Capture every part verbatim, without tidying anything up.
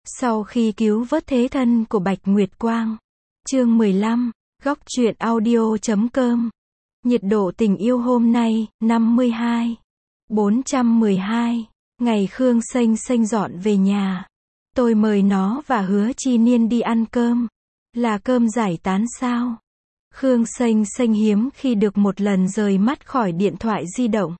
Sau khi cứu vớt thế thân của Bạch Nguyệt Quang. Chương mười lăm, góc truyện audio chấm com. Nhiệt độ tình yêu hôm nay, năm mươi hai. bốn trăm mười hai. Ngày Khương Xanh Xanh dọn về nhà. Tôi mời nó và Hứa Chi Niên đi ăn cơm. Là cơm giải tán sao? Khương Xanh Xanh hiếm khi được một lần rời mắt khỏi điện thoại di động.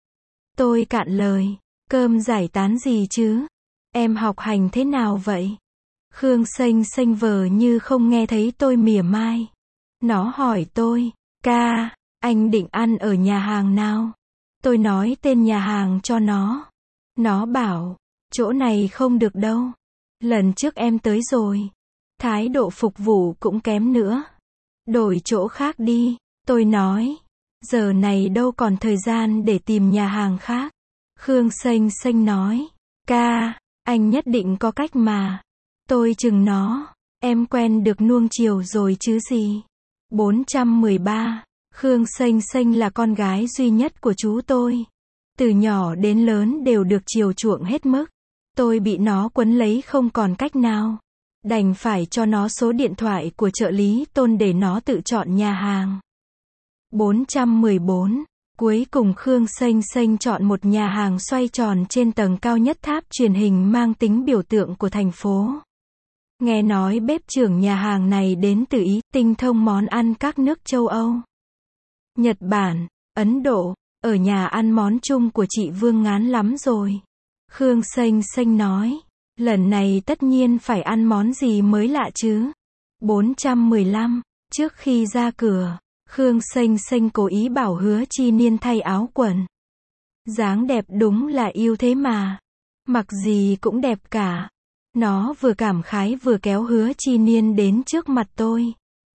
Tôi cạn lời. Cơm giải tán gì chứ? Em học hành thế nào vậy? Khương Xanh Xanh vờ như không nghe thấy tôi mỉa mai. Nó hỏi tôi, ca, anh định ăn ở nhà hàng nào? Tôi nói tên nhà hàng cho nó. Nó bảo, chỗ này không được đâu. Lần trước em tới rồi. Thái độ phục vụ cũng kém nữa. Đổi chỗ khác đi. Tôi nói, giờ này đâu còn thời gian để tìm nhà hàng khác. Khương Xanh Xanh nói, ca, anh nhất định có cách mà. Tôi chừng nó, em quen được nuông chiều rồi chứ gì. bốn trăm mười ba. Khương Xanh Xanh là con gái duy nhất của chú tôi. Từ nhỏ đến lớn đều được chiều chuộng hết mức. Tôi bị nó quấn lấy không còn cách nào. Đành phải cho nó số điện thoại của trợ lý Tôn để nó tự chọn nhà hàng. bốn trăm mười bốn. Cuối cùng Khương Xanh Xanh chọn một nhà hàng xoay tròn trên tầng cao nhất tháp truyền hình mang tính biểu tượng của thành phố. Nghe nói bếp trưởng nhà hàng này đến từ Ý, tinh thông món ăn các nước châu Âu, Nhật Bản, Ấn Độ. Ở nhà ăn món chung của chị Vương ngán lắm rồi. Khương Xanh Xanh nói, lần này tất nhiên phải ăn món gì mới lạ chứ. bốn trăm mười lăm. Trước khi ra cửa, Khương Xanh Xanh cố ý bảo Hứa Chi Niên thay áo quần. Dáng đẹp đúng là yêu thế mà. Mặc gì cũng đẹp cả. Nó vừa cảm khái vừa kéo Hứa Chi Niên đến trước mặt tôi.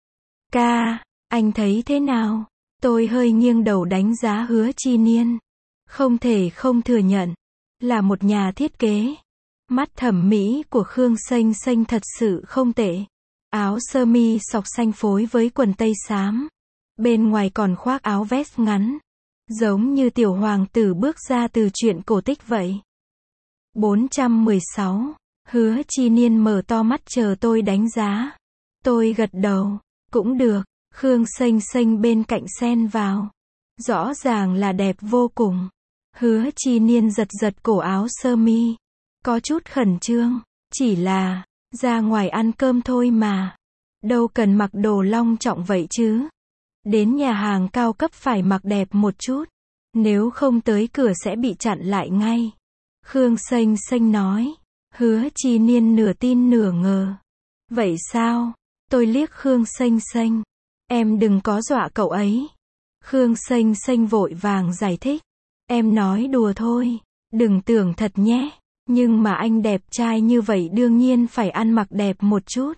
Ca, anh thấy thế nào? Tôi hơi nghiêng đầu đánh giá Hứa Chi Niên. Không thể không thừa nhận, là một nhà thiết kế. Mắt thẩm mỹ của Khương Xanh Xanh thật sự không tệ. Áo sơ mi sọc xanh phối với quần tây xám. Bên ngoài còn khoác áo vest ngắn. Giống như tiểu hoàng tử bước ra từ truyện cổ tích vậy. bốn trăm mười sáu. Hứa Chi Niên mở to mắt chờ tôi đánh giá. Tôi gật đầu. Cũng được. Khương Xanh Xanh bên cạnh xen vào. Rõ ràng là đẹp vô cùng. Hứa Chi Niên giật giật cổ áo sơ mi. Có chút khẩn trương. Chỉ là, ra ngoài ăn cơm thôi mà. Đâu cần mặc đồ long trọng vậy chứ. Đến nhà hàng cao cấp phải mặc đẹp một chút. Nếu không tới cửa sẽ bị chặn lại ngay. Khương Xanh Xanh nói. Hứa Chi Niên nửa tin nửa ngờ. Vậy sao? Tôi liếc Khương Xanh Xanh. Em đừng có dọa cậu ấy. Khương Xanh Xanh vội vàng giải thích. Em nói đùa thôi. Đừng tưởng thật nhé. Nhưng mà anh đẹp trai như vậy đương nhiên phải ăn mặc đẹp một chút.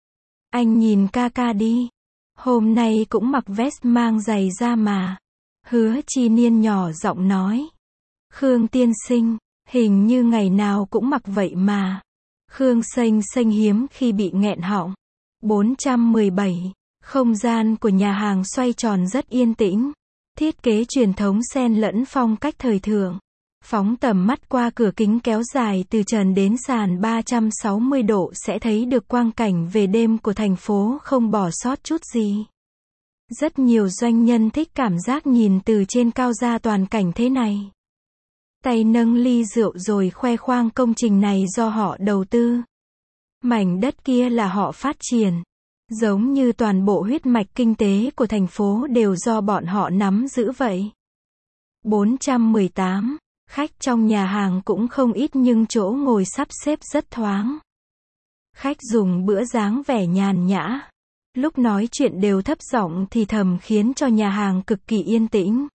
Anh nhìn ca ca đi. Hôm nay cũng mặc vest mang giày da mà. Hứa Chi Niên nhỏ giọng nói. Khương tiên sinh, hình như ngày nào cũng mặc vậy mà. Khương Xanh Xanh hiếm khi bị nghẹn họng. bốn trăm mười bảy. Không gian của nhà hàng xoay tròn rất yên tĩnh. Thiết kế truyền thống xen lẫn phong cách thời thượng. Phóng tầm mắt qua cửa kính kéo dài từ trần đến sàn ba trăm sáu mươi độ sẽ thấy được quang cảnh về đêm của thành phố không bỏ sót chút gì. Rất nhiều doanh nhân thích cảm giác nhìn từ trên cao ra toàn cảnh thế này. Tay nâng ly rượu rồi khoe khoang công trình này do họ đầu tư. Mảnh đất kia là họ phát triển. Giống như toàn bộ huyết mạch kinh tế của thành phố đều do bọn họ nắm giữ vậy. bốn trăm mười tám. Khách trong nhà hàng cũng không ít nhưng chỗ ngồi sắp xếp rất thoáng. Khách dùng bữa dáng vẻ nhàn nhã. Lúc nói chuyện đều thấp giọng thì thầm khiến cho nhà hàng cực kỳ yên tĩnh.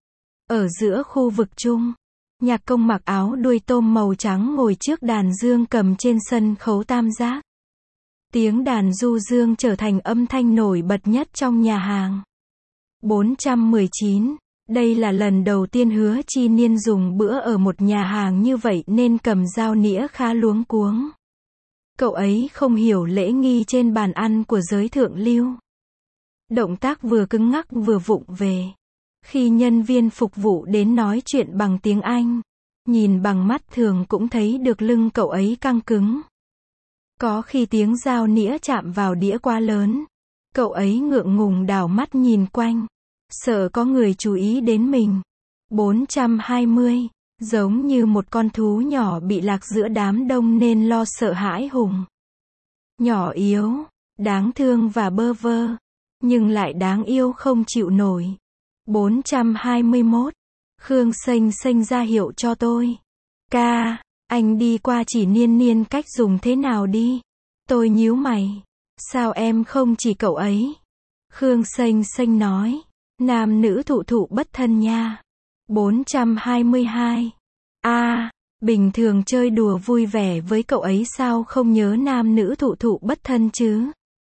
Ở giữa khu vực chung, nhạc công mặc áo đuôi tôm màu trắng ngồi trước đàn dương cầm trên sân khấu tam giác. Tiếng đàn du dương trở thành âm thanh nổi bật nhất trong nhà hàng. bốn trăm mười chín. Đây là lần đầu tiên Hứa Chi Niên dùng bữa ở một nhà hàng như vậy nên cầm dao nĩa khá luống cuống. Cậu ấy không hiểu lễ nghi trên bàn ăn của giới thượng lưu. Động tác vừa cứng ngắc vừa vụng về. Khi nhân viên phục vụ đến nói chuyện bằng tiếng Anh, nhìn bằng mắt thường cũng thấy được lưng cậu ấy căng cứng. Có khi tiếng dao nĩa chạm vào đĩa quá lớn. Cậu ấy ngượng ngùng đảo mắt nhìn quanh. Sợ có người chú ý đến mình. bốn trăm hai mươi. Giống như một con thú nhỏ bị lạc giữa đám đông nên lo sợ hãi hùng. Nhỏ yếu, đáng thương và bơ vơ. Nhưng lại đáng yêu không chịu nổi. bốn trăm hai mươi mốt. Khương Xanh Xanh ra hiệu cho tôi. Ca, anh đi qua chỉ Niên Niên cách dùng thế nào đi. Tôi nhíu mày. Sao em không chỉ cậu ấy? Khương Xanh Xanh nói. Nam nữ thụ thụ bất thân nha. bốn trăm hai mươi hai. A, à, bình thường chơi đùa vui vẻ với cậu ấy sao không nhớ nam nữ thụ thụ bất thân chứ?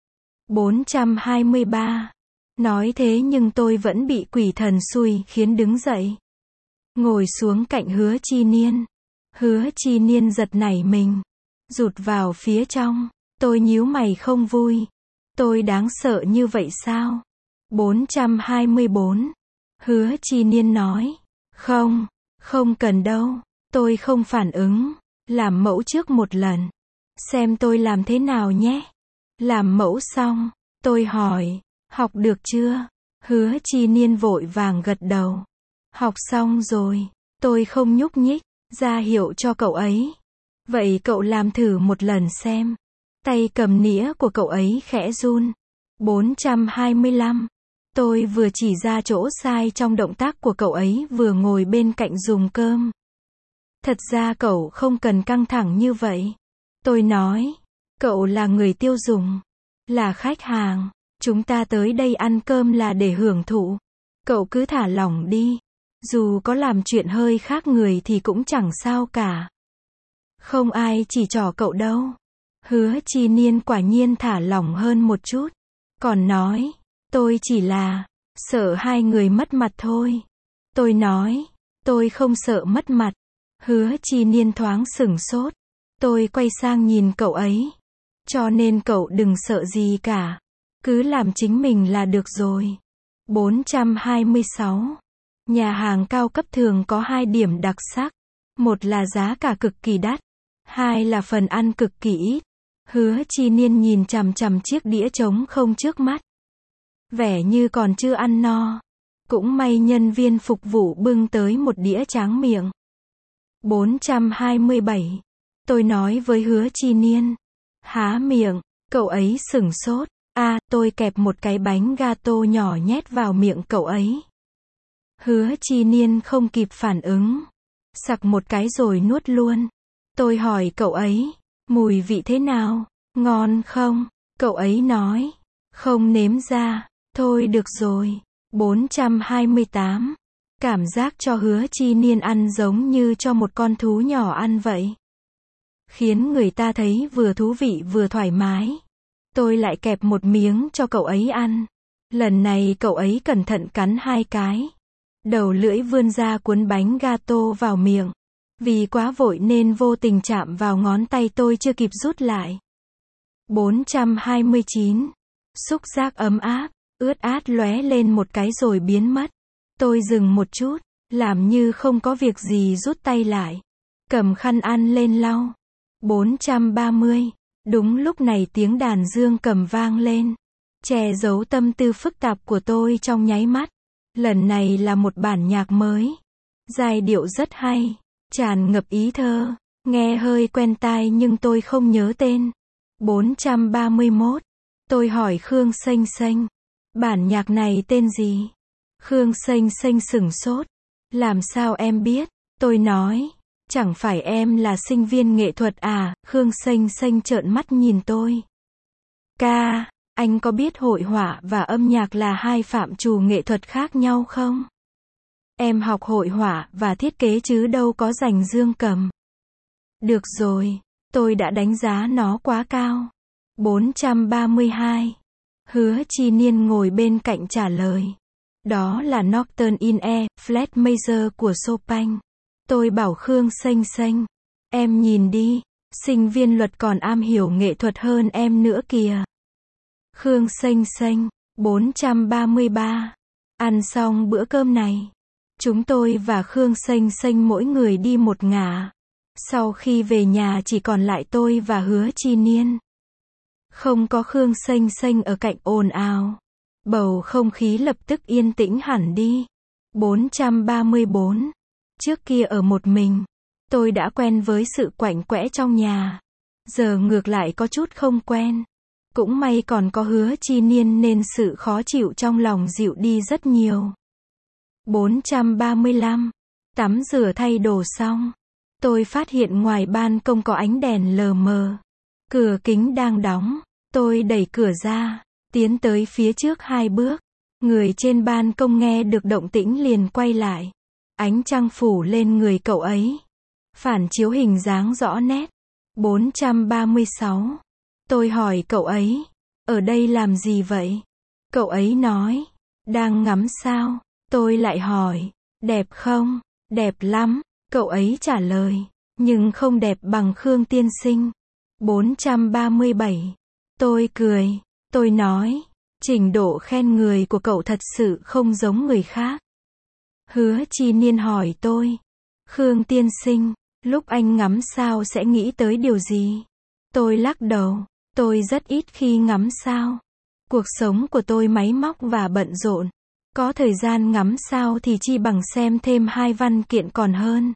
bốn trăm hai mươi ba. Nói thế nhưng tôi vẫn bị quỷ thần xui khiến đứng dậy. Ngồi xuống cạnh Hứa Chi Niên. Hứa Chi Niên giật nảy mình. Rụt vào phía trong. Tôi nhíu mày không vui. Tôi đáng sợ như vậy sao? bốn trăm hai mươi bốn. Hứa Chi Niên nói. Không, không cần đâu. Tôi không phản ứng. Làm mẫu trước một lần. Xem tôi làm thế nào nhé. Làm mẫu xong. Tôi hỏi. Học được chưa? Hứa Chi Niên vội vàng gật đầu. Học xong rồi. Tôi không nhúc nhích. Ra hiệu cho cậu ấy. Vậy cậu làm thử một lần xem. Tay cầm nĩa của cậu ấy khẽ run. bốn trăm hai mươi lăm. Tôi vừa chỉ ra chỗ sai trong động tác của cậu ấy vừa ngồi bên cạnh dùng cơm. Thật ra cậu không cần căng thẳng như vậy. Tôi nói. Cậu là người tiêu dùng. Là khách hàng. Chúng ta tới đây ăn cơm là để hưởng thụ. Cậu cứ thả lỏng đi. Dù có làm chuyện hơi khác người thì cũng chẳng sao cả. Không ai chỉ trỏ cậu đâu. Hứa Chi Niên quả nhiên thả lỏng hơn một chút. Còn nói. Tôi chỉ là sợ hai người mất mặt thôi. Tôi nói. Tôi không sợ mất mặt. Hứa Chi Niên thoáng sửng sốt. Tôi quay sang nhìn cậu ấy. Cho nên cậu đừng sợ gì cả. Cứ làm chính mình là được rồi. bốn trăm hai mươi sáu. Nhà hàng cao cấp thường có hai điểm đặc sắc. Một là giá cả cực kỳ đắt. Hai là phần ăn cực kỳ ít. Hứa Chi Niên nhìn chằm chằm chiếc đĩa trống không trước mắt. Vẻ như còn chưa ăn no. Cũng may nhân viên phục vụ bưng tới một đĩa tráng miệng. bốn trăm hai mươi bảy. Tôi nói với Hứa Chi Niên. Há miệng. Cậu ấy sửng sốt. À, tôi kẹp một cái bánh gato nhỏ nhét vào miệng cậu ấy. Hứa Chi Niên không kịp phản ứng. Sặc một cái rồi nuốt luôn. Tôi hỏi cậu ấy. Mùi vị thế nào? Ngon không? Cậu ấy nói. Không nếm ra. Thôi được rồi. bốn trăm hai mươi tám. Cảm giác cho Hứa Chi Niên ăn giống như cho một con thú nhỏ ăn vậy. Khiến người ta thấy vừa thú vị vừa thoải mái. Tôi lại kẹp một miếng cho cậu ấy ăn. Lần này cậu ấy cẩn thận cắn hai cái. Đầu lưỡi vươn ra cuốn bánh gato vào miệng. Vì quá vội nên vô tình chạm vào ngón tay tôi chưa kịp rút lại. bốn trăm hai mươi chín. Xúc giác ấm áp, ướt át lóe lên một cái rồi biến mất. Tôi dừng một chút, làm như không có việc gì rút tay lại. Cầm khăn ăn lên lau. bốn trăm ba mươi. Đúng lúc này tiếng đàn dương cầm vang lên. Che giấu tâm tư phức tạp của tôi trong nháy mắt. Lần này là một bản nhạc mới. Giai điệu rất hay. Tràn ngập ý thơ. Nghe hơi quen tai nhưng tôi không nhớ tên. bốn trăm ba mươi mốt. Tôi hỏi Khương Xanh Xanh. Bản nhạc này tên gì? Khương Xanh Xanh sửng sốt. Làm sao em biết? Tôi nói. Chẳng phải em là sinh viên nghệ thuật à? Khương Xanh Xanh trợn mắt nhìn tôi. Ca, anh có biết hội họa và âm nhạc là hai phạm trù nghệ thuật khác nhau không? Em học hội họa và thiết kế chứ đâu có giành dương cầm. Được rồi, tôi đã đánh giá nó quá cao. bốn trăm ba mươi hai. Hứa Chi Niên ngồi bên cạnh trả lời. Đó là Nocturne in E, Flat Major của Chopin. Tôi bảo Khương Xanh Xanh. Em nhìn đi, sinh viên luật còn am hiểu nghệ thuật hơn em nữa kìa. Khương Xanh Xanh. bốn trăm ba mươi ba. Ăn xong bữa cơm này. Chúng tôi và Khương Xanh Xanh mỗi người đi một ngả. Sau khi về nhà chỉ còn lại tôi và Hứa Chi Niên. Không có Khương Xanh Xanh ở cạnh ồn ào. Bầu không khí lập tức yên tĩnh hẳn đi. bốn trăm ba mươi bốn. Trước kia ở một mình, tôi đã quen với sự quạnh quẽ trong nhà. Giờ ngược lại có chút không quen. Cũng may còn có Hứa Chi Niên nên sự khó chịu trong lòng dịu đi rất nhiều. bốn trăm ba mươi lăm. Tắm rửa thay đồ xong, tôi phát hiện ngoài ban công có ánh đèn lờ mờ. Cửa kính đang đóng. Tôi đẩy cửa ra, tiến tới phía trước hai bước. Người trên ban công nghe được động tĩnh liền quay lại. Ánh trăng phủ lên người cậu ấy. Phản chiếu hình dáng rõ nét. bốn trăm ba mươi sáu. Tôi hỏi cậu ấy, ở đây làm gì vậy? Cậu ấy nói, đang ngắm sao. Tôi lại hỏi, đẹp không? Đẹp lắm, cậu ấy trả lời, nhưng không đẹp bằng Khương tiên sinh. bốn trăm ba mươi bảy. Tôi cười, tôi nói, trình độ khen người của cậu thật sự không giống người khác. Hứa Chi Niên hỏi tôi, Khương tiên sinh, lúc anh ngắm sao sẽ nghĩ tới điều gì? Tôi lắc đầu, tôi rất ít khi ngắm sao. Cuộc sống của tôi máy móc và bận rộn. Có thời gian ngắm sao thì chi bằng xem thêm hai văn kiện còn hơn.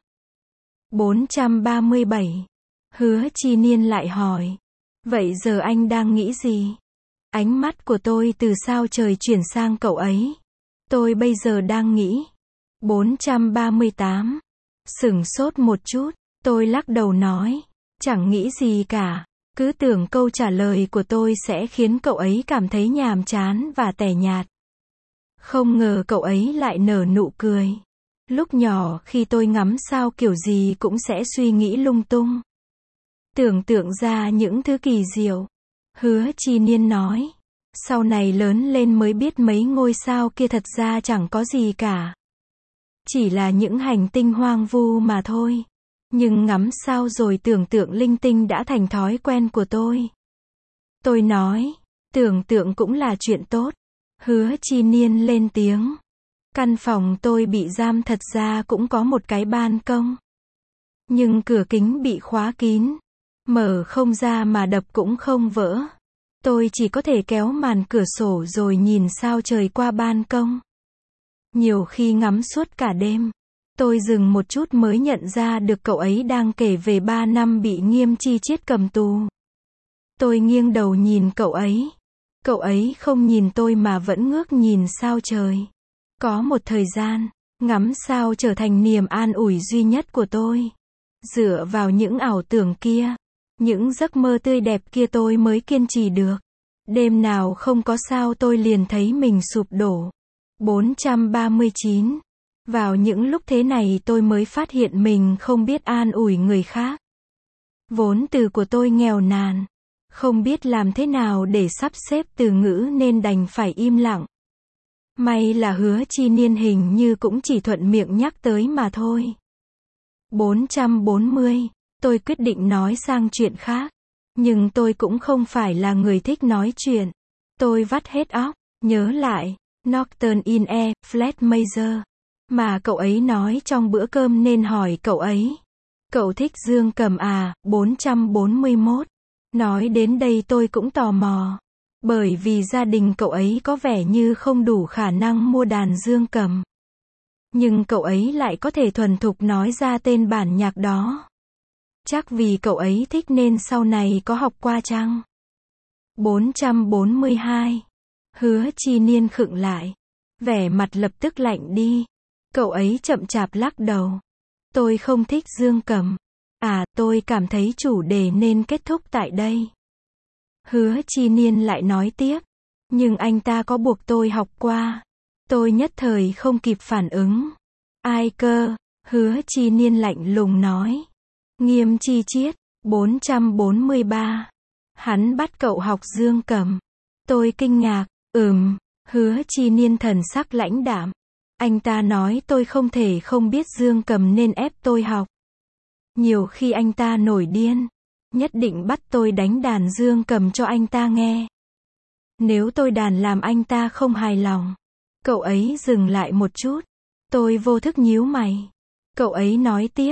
bốn trăm ba mươi bảy. Hứa Chi Niên lại hỏi, vậy giờ anh đang nghĩ gì? Ánh mắt của tôi từ sao trời chuyển sang cậu ấy. Tôi bây giờ đang nghĩ. bốn trăm ba mươi tám. Sửng sốt một chút, tôi lắc đầu nói, chẳng nghĩ gì cả. Cứ tưởng câu trả lời của tôi sẽ khiến cậu ấy cảm thấy nhàm chán và tẻ nhạt. Không ngờ cậu ấy lại nở nụ cười. Lúc nhỏ khi tôi ngắm sao kiểu gì cũng sẽ suy nghĩ lung tung. Tưởng tượng ra những thứ kỳ diệu. Hứa Chi Niên nói, sau này lớn lên mới biết mấy ngôi sao kia thật ra chẳng có gì cả. Chỉ là những hành tinh hoang vu mà thôi. Nhưng ngắm sao rồi tưởng tượng linh tinh đã thành thói quen của tôi. Tôi nói, tưởng tượng cũng là chuyện tốt. Hứa Chi Niên lên tiếng. Căn phòng tôi bị giam thật ra cũng có một cái ban công. Nhưng cửa kính bị khóa kín. Mở không ra mà đập cũng không vỡ. Tôi chỉ có thể kéo màn cửa sổ rồi nhìn sao trời qua ban công. Nhiều khi ngắm suốt cả đêm. Tôi dừng một chút mới nhận ra được cậu ấy đang kể về ba năm bị Nghiêm Chi Chiết cầm tù. Tôi nghiêng đầu nhìn cậu ấy. Cậu ấy không nhìn tôi mà vẫn ngước nhìn sao trời. Có một thời gian, ngắm sao trở thành niềm an ủi duy nhất của tôi. Dựa vào những ảo tưởng kia, những giấc mơ tươi đẹp kia tôi mới kiên trì được. Đêm nào không có sao tôi liền thấy mình sụp đổ. bốn trăm ba mươi chín. Vào những lúc thế này tôi mới phát hiện mình không biết an ủi người khác. Vốn từ của tôi nghèo nàn. Không biết làm thế nào để sắp xếp từ ngữ nên đành phải im lặng. May là Hứa Chi Niên hình như cũng chỉ thuận miệng nhắc tới mà thôi. bốn trăm bốn mươi. Tôi quyết định nói sang chuyện khác. Nhưng tôi cũng không phải là người thích nói chuyện. Tôi vắt hết óc, nhớ lại, Nocturne in E, Flat Major. Mà cậu ấy nói trong bữa cơm nên hỏi cậu ấy. Cậu thích dương cầm à? bốn trăm bốn mươi mốt. Nói đến đây tôi cũng tò mò. Bởi vì gia đình cậu ấy có vẻ như không đủ khả năng mua đàn dương cầm. Nhưng cậu ấy lại có thể thuần thục nói ra tên bản nhạc đó. Chắc vì cậu ấy thích nên sau này có học qua chăng? bốn trăm bốn mươi hai. Hứa Chi Niên khựng lại. Vẻ mặt lập tức lạnh đi. Cậu ấy chậm chạp lắc đầu. Tôi không thích dương cầm. À, tôi cảm thấy chủ đề nên kết thúc tại đây. Hứa Chi Niên lại nói tiếp. Nhưng anh ta có buộc tôi học qua. Tôi nhất thời không kịp phản ứng. Ai cơ? Hứa Chi Niên lạnh lùng nói. Nghiêm Chi Chiết. bốn trăm bốn mươi ba. Hắn bắt cậu học dương cầm. Tôi kinh ngạc. Ừm. Hứa Chi Niên thần sắc lãnh đạm. Anh ta nói tôi không thể không biết dương cầm nên ép tôi học. Nhiều khi anh ta nổi điên. Nhất định bắt tôi đánh đàn dương cầm cho anh ta nghe. Nếu tôi đàn làm anh ta không hài lòng. Cậu ấy dừng lại một chút. Tôi vô thức nhíu mày. Cậu ấy nói tiếp.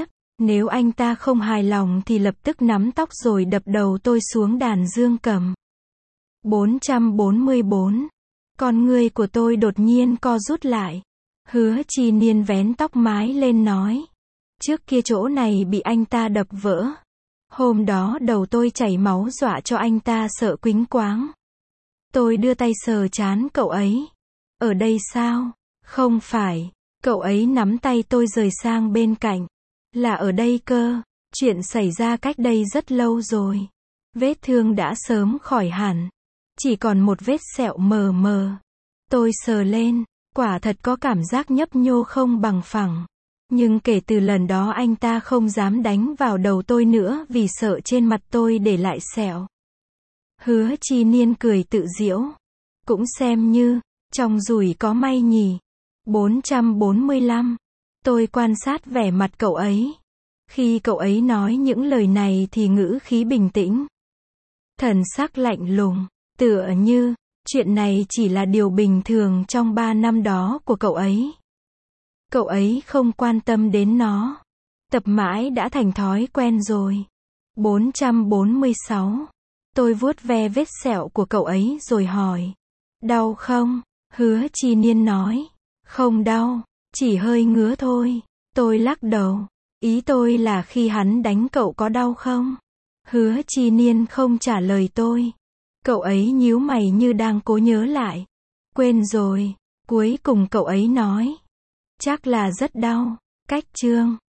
Nếu anh ta không hài lòng thì lập tức nắm tóc rồi đập đầu tôi xuống đàn dương cầm. bốn trăm bốn mươi bốn. Con ngươi của tôi đột nhiên co rút lại. Hứa Chi Niên vén tóc mái lên nói. Trước kia chỗ này bị anh ta đập vỡ. Hôm đó đầu tôi chảy máu dọa cho anh ta sợ quĩnh quáng. Tôi đưa tay sờ trán cậu ấy. Ở đây sao? Không phải. Cậu ấy nắm tay tôi rời sang bên cạnh. Là ở đây cơ. Chuyện xảy ra cách đây rất lâu rồi. Vết thương đã sớm khỏi hẳn. Chỉ còn một vết sẹo mờ mờ. Tôi sờ lên. Quả thật có cảm giác nhấp nhô không bằng phẳng. Nhưng kể từ lần đó anh ta không dám đánh vào đầu tôi nữa vì sợ trên mặt tôi để lại sẹo. Hứa Chi Niên cười tự giễu. Cũng xem như, trong rủi có may nhỉ. bốn trăm bốn mươi lăm. Tôi quan sát vẻ mặt cậu ấy. Khi cậu ấy nói những lời này thì ngữ khí bình tĩnh. Thần sắc lạnh lùng, tựa như, chuyện này chỉ là điều bình thường trong ba năm đó của cậu ấy. Cậu ấy không quan tâm đến nó. Tập mãi đã thành thói quen rồi. bốn trăm bốn mươi sáu. Tôi vuốt ve vết sẹo của cậu ấy rồi hỏi. Đau không? Hứa Chi Niên nói. Không đau, chỉ hơi ngứa thôi. Tôi lắc đầu. Ý tôi là khi hắn đánh cậu có đau không? Hứa Chi Niên không trả lời tôi. Cậu ấy nhíu mày như đang cố nhớ lại. Quên rồi. Cuối cùng cậu ấy nói. Chắc là rất đau. Cách chương